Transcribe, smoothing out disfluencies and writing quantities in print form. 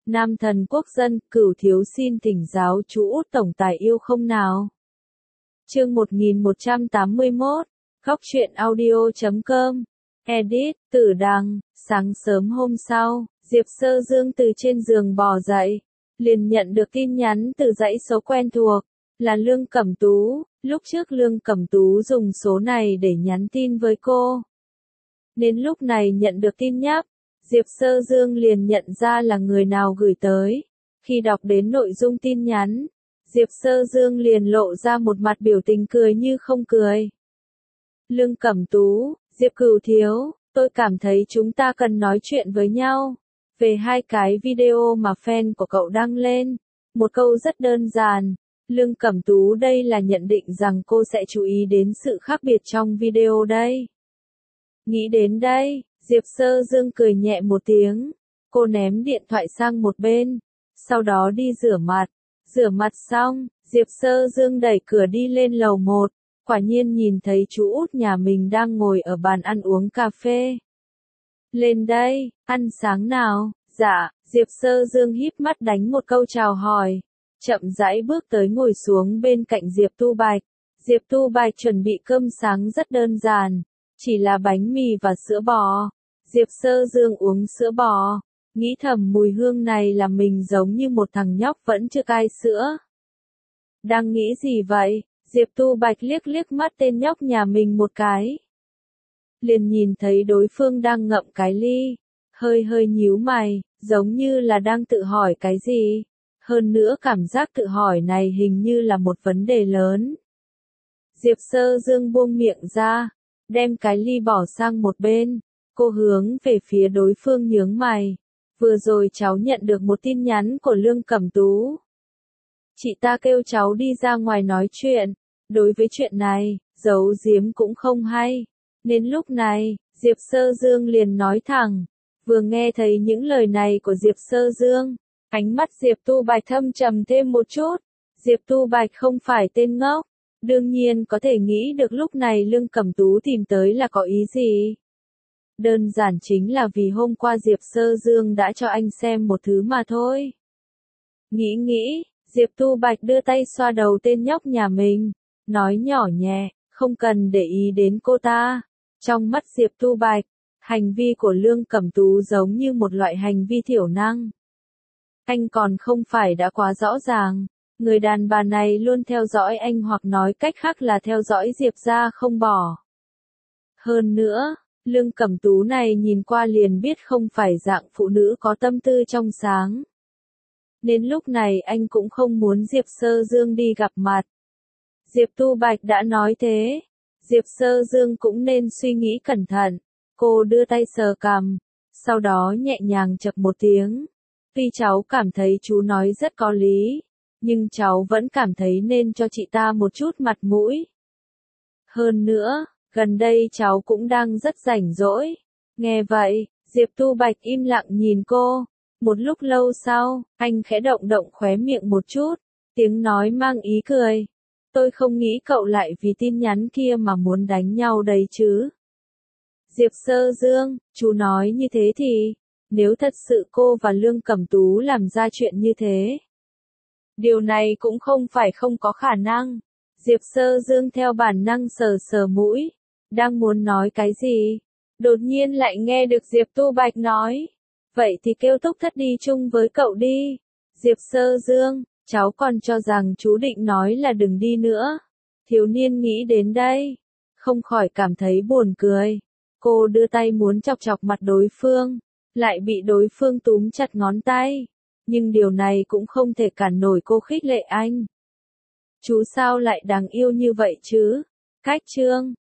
Nam thần quốc dân, Cửu thiếu xin thỉnh giáo chú Út tổng tài yêu không nào. Chương 1181, Góc truyện audio.com, Edit, Tử Đằng. Sáng sớm hôm sau, Diệp Sơ Dương từ trên giường bò dậy, liền nhận được tin nhắn từ dãy số quen thuộc, là Lương Cẩm Tú. Lúc trước Lương Cẩm Tú dùng số này để nhắn tin với cô, nên lúc này nhận được tin nhắc, Diệp Sơ Dương liền nhận ra là người nào gửi tới. Khi đọc đến nội dung tin nhắn, Diệp Sơ Dương liền lộ ra một mặt biểu tình cười như không cười. Lương Cẩm Tú, Diệp Cửu thiếu, tôi cảm thấy chúng ta cần nói chuyện với nhau về hai cái video mà fan của cậu đăng lên. Một câu rất đơn giản. Lương Cẩm Tú đây là nhận định rằng cô sẽ chú ý đến sự khác biệt trong video đây. Nghĩ đến đây, Diệp Sơ Dương cười nhẹ một tiếng. Cô ném điện thoại sang một bên, sau đó đi rửa mặt. Rửa mặt xong, Diệp Sơ Dương đẩy cửa đi lên lầu 1, quả nhiên nhìn thấy chú Út nhà mình đang ngồi ở bàn ăn uống cà phê. Lên đây, ăn sáng nào? Dạ, Diệp Sơ Dương híp mắt đánh một câu chào hỏi, chậm rãi bước tới ngồi xuống bên cạnh Diệp Tu Bạch. Diệp Tu Bạch chuẩn bị cơm sáng rất đơn giản, chỉ là bánh mì và sữa bò. Diệp Sơ Dương uống sữa bò, nghĩ thầm mùi hương này làm mình giống như một thằng nhóc vẫn chưa cai sữa. Đang nghĩ gì vậy? Diệp Tu Bạch liếc liếc mắt tên nhóc nhà mình một cái, liền nhìn thấy đối phương đang ngậm cái ly, hơi nhíu mày, giống như là đang tự hỏi cái gì. Hơn nữa cảm giác tự hỏi này hình như là một vấn đề lớn. Diệp Sơ Dương buông miệng ra, đem cái ly bỏ sang một bên. Cô hướng về phía đối phương nhướng mày. Vừa rồi cháu nhận được một tin nhắn của Lương Cẩm Tú. Chị ta kêu cháu đi ra ngoài nói chuyện. Đối với chuyện này, giấu giếm cũng không hay. Nên lúc này, Diệp Sơ Dương liền nói thẳng. Vừa nghe thấy những lời này của Diệp Sơ Dương, ánh mắt Diệp Tu Bạch thâm trầm thêm một chút. Diệp Tu Bạch không phải tên ngốc, đương nhiên có thể nghĩ được lúc này Lương Cẩm Tú tìm tới là có ý gì. Đơn giản chính là vì hôm qua Diệp Sơ Dương đã cho anh xem một thứ mà thôi. Nghĩ, Diệp Tu Bạch đưa tay xoa đầu tên nhóc nhà mình, nói nhỏ nhẹ, không cần để ý đến cô ta. Trong mắt Diệp Tu Bạch, hành vi của Lương Cẩm Tú giống như một loại hành vi thiểu năng. Anh còn không phải đã quá rõ ràng, người đàn bà này luôn theo dõi anh, hoặc nói cách khác là theo dõi Diệp ra không bỏ. Hơn nữa, Lương Cẩm Tú này nhìn qua liền biết không phải dạng phụ nữ có tâm tư trong sáng. Nên lúc này anh cũng không muốn Diệp Sơ Dương đi gặp mặt. Diệp Tu Bạch đã nói thế, Diệp Sơ Dương cũng nên suy nghĩ cẩn thận. Cô đưa tay sờ cằm, sau đó nhẹ nhàng chậc một tiếng. Tuy cháu cảm thấy chú nói rất có lý, nhưng cháu vẫn cảm thấy nên cho chị ta một chút mặt mũi. Hơn nữa, gần đây cháu cũng đang rất rảnh rỗi. Nghe vậy, Diệp Tu Bạch im lặng nhìn cô. Một lúc lâu sau, anh khẽ động động khóe miệng một chút, tiếng nói mang ý cười. Tôi không nghĩ cậu lại vì tin nhắn kia mà muốn đánh nhau đấy chứ. Diệp Sơ Dương, chú nói như thế thì, nếu thật sự cô và Lương Cẩm Tú làm ra chuyện như thế, điều này cũng không phải không có khả năng. Diệp Sơ Dương theo bản năng sờ sờ mũi, đang muốn nói cái gì, đột nhiên lại nghe được Diệp Tu Bạch nói, vậy thì kêu Túc Thất đi chung với cậu đi. Diệp Sơ Dương, cháu còn cho rằng chú định nói là đừng đi nữa. Thiếu niên nghĩ đến đây, không khỏi cảm thấy buồn cười. Cô đưa tay muốn chọc chọc mặt đối phương, lại bị đối phương túm chặt ngón tay. Nhưng điều này cũng không thể cản nổi cô khích lệ anh. Chú sao lại đáng yêu như vậy chứ? Cách chương